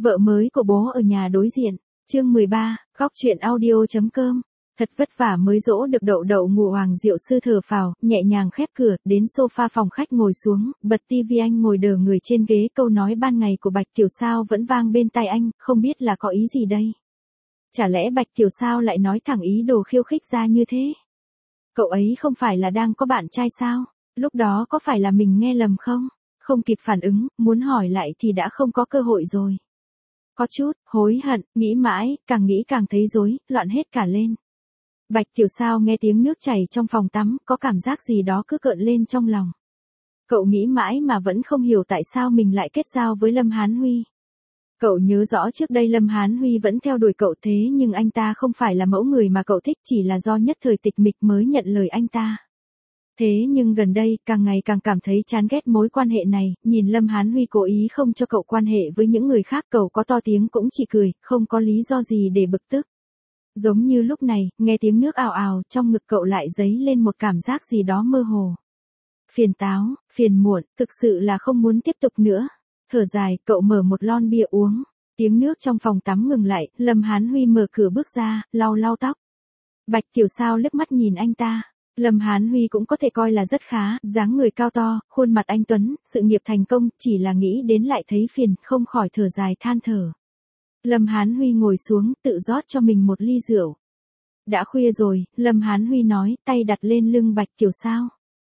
Vợ mới của bố ở nhà đối diện. Chương 13, góc truyện audio.com. Thật vất vả mới dỗ được Đậu Đậu ngủ. Hoàng Diệu Sư thở phào, nhẹ nhàng khép cửa, đến sofa phòng khách ngồi xuống, bật tivi. Anh ngồi đờ người trên ghế, câu nói ban ngày của Bạch Kiều Sao vẫn vang bên tai anh, không biết là có ý gì đây. Chả lẽ Bạch Kiều Sao lại nói thẳng ý đồ khiêu khích ra như thế? Cậu ấy không phải là đang có bạn trai sao? Lúc đó có phải là mình nghe lầm không? Không kịp phản ứng, muốn hỏi lại thì đã không có cơ hội rồi. Có chút hối hận, nghĩ mãi, càng nghĩ càng thấy rối, loạn hết cả lên. Bạch Kiều Sao nghe tiếng nước chảy trong phòng tắm, có cảm giác gì đó cứ cợn lên trong lòng. Cậu nghĩ mãi mà vẫn không hiểu tại sao mình lại kết giao với Lâm Hán Huy. Cậu nhớ rõ trước đây Lâm Hán Huy vẫn theo đuổi cậu, thế nhưng anh ta không phải là mẫu người mà cậu thích, chỉ là do nhất thời tịch mịch mới nhận lời anh ta. Thế nhưng gần đây, càng ngày càng cảm thấy chán ghét mối quan hệ này, nhìn Lâm Hán Huy cố ý không cho cậu quan hệ với những người khác, cậu có to tiếng cũng chỉ cười, không có lý do gì để bực tức. Giống như lúc này, nghe tiếng nước ào ào, trong ngực cậu lại dấy lên một cảm giác gì đó mơ hồ. Phiền táo, phiền muộn, thực sự là không muốn tiếp tục nữa. Thở dài, cậu mở một lon bia uống. Tiếng nước trong phòng tắm ngừng lại, Lâm Hán Huy mở cửa bước ra, lau lau tóc. Bạch Kiều Sao liếc mắt nhìn anh ta. Lâm Hán Huy cũng có thể coi là rất khá, dáng người cao to, khuôn mặt anh tuấn, sự nghiệp thành công, chỉ là nghĩ đến lại thấy phiền, không khỏi thở dài than thở. Lâm Hán Huy ngồi xuống, tự rót cho mình một ly rượu. Đã khuya rồi, Lâm Hán Huy nói, tay đặt lên lưng Bạch Kiều Sao.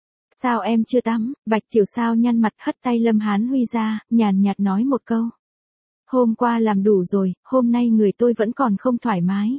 Sao em chưa tắm? Bạch Kiều Sao nhăn mặt, hất tay Lâm Hán Huy ra, nhàn nhạt nói một câu. Hôm qua làm đủ rồi, hôm nay người tôi vẫn còn không thoải mái.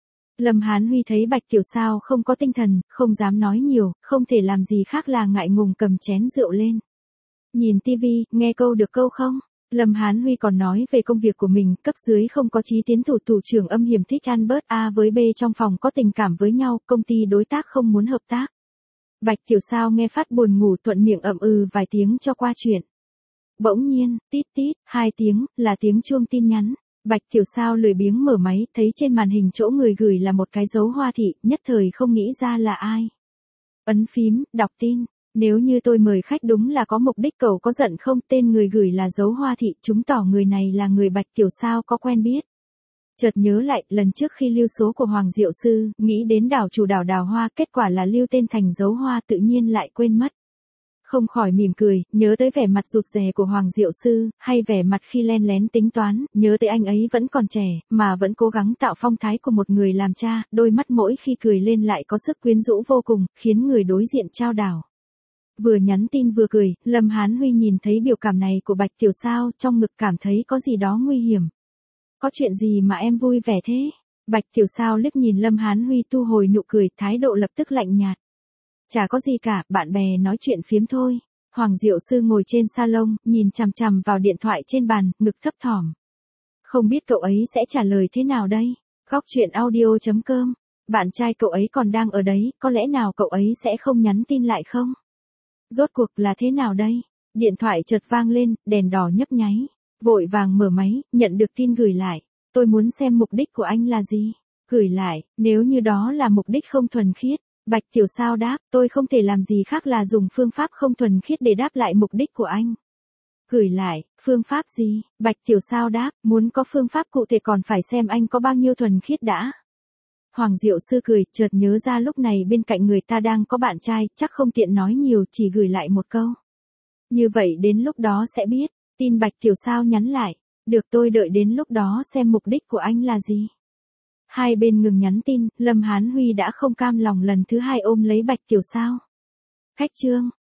Lâm Hán Huy thấy Bạch Kiều Sao không có tinh thần, không dám nói nhiều, không thể làm gì khác là ngại ngùng cầm chén rượu lên. Nhìn tivi, nghe câu được câu không? Lâm Hán Huy còn nói về công việc của mình, cấp dưới không có chí tiến, thủ trưởng âm hiểm thích ăn bớt A với B, trong phòng có tình cảm với nhau, công ty đối tác không muốn hợp tác. Bạch Kiều Sao nghe phát buồn ngủ, thuận miệng ậm ừ vài tiếng cho qua chuyện. Bỗng nhiên, tít tít, 2 tiếng, là tiếng chuông tin nhắn. Bạch Kiều Sao lười biếng mở máy, thấy trên màn hình chỗ người gửi là một cái dấu hoa thị, nhất thời không nghĩ ra là ai. Ấn phím, đọc tin. Nếu như tôi mời khách đúng là có mục đích, cậu có giận không? Tên người gửi là dấu hoa thị, chứng tỏ người này là người Bạch Kiều Sao có quen biết. Chợt nhớ lại, lần trước khi lưu số của Hoàng Diệu Sư, nghĩ đến đảo chủ đào hoa, kết quả là lưu tên thành dấu hoa, tự nhiên lại quên mất. Không khỏi mỉm cười, nhớ tới vẻ mặt rụt rè của Hoàng Diệu Sư, hay vẻ mặt khi len lén tính toán, nhớ tới anh ấy vẫn còn trẻ, mà vẫn cố gắng tạo phong thái của một người làm cha, đôi mắt mỗi khi cười lên lại có sức quyến rũ vô cùng, khiến người đối diện chao đảo. Vừa nhắn tin vừa cười, Lâm Hán Huy nhìn thấy biểu cảm này của Bạch Kiều Sao, trong ngực cảm thấy có gì đó nguy hiểm. Có chuyện gì mà em vui vẻ thế? Bạch Kiều Sao liếc nhìn Lâm Hán Huy, thu hồi nụ cười, thái độ lập tức lạnh nhạt. Chả có gì cả, bạn bè nói chuyện phiếm thôi. Hoàng Diệu Sư ngồi trên salon, nhìn chằm chằm vào điện thoại trên bàn, ngực thấp thỏm. Không biết cậu ấy sẽ trả lời thế nào đây? Góc truyện audio.com. Bạn trai cậu ấy còn đang ở đấy, có lẽ nào cậu ấy sẽ không nhắn tin lại không? Rốt cuộc là thế nào đây? Điện thoại chợt vang lên, đèn đỏ nhấp nháy. Vội vàng mở máy, nhận được tin gửi lại. Tôi muốn xem mục đích của anh là gì? Gửi lại, nếu như đó là mục đích không thuần khiết. Bạch Kiều Sao đáp, tôi không thể làm gì khác là dùng phương pháp không thuần khiết để đáp lại mục đích của anh. Gửi lại, phương pháp gì? Bạch Kiều Sao đáp, muốn có phương pháp cụ thể còn phải xem anh có bao nhiêu thuần khiết đã. Hoàng Diệu Sư cười, chợt nhớ ra lúc này bên cạnh người ta đang có bạn trai, chắc không tiện nói nhiều, chỉ gửi lại một câu. Như vậy đến lúc đó sẽ biết. Tin Bạch Kiều Sao nhắn lại, được, tôi đợi đến lúc đó xem mục đích của anh là gì. Hai bên ngừng nhắn tin, Lâm Hán Huy đã không cam lòng lần thứ hai ôm lấy Bạch Kiều Sao. Khách trương,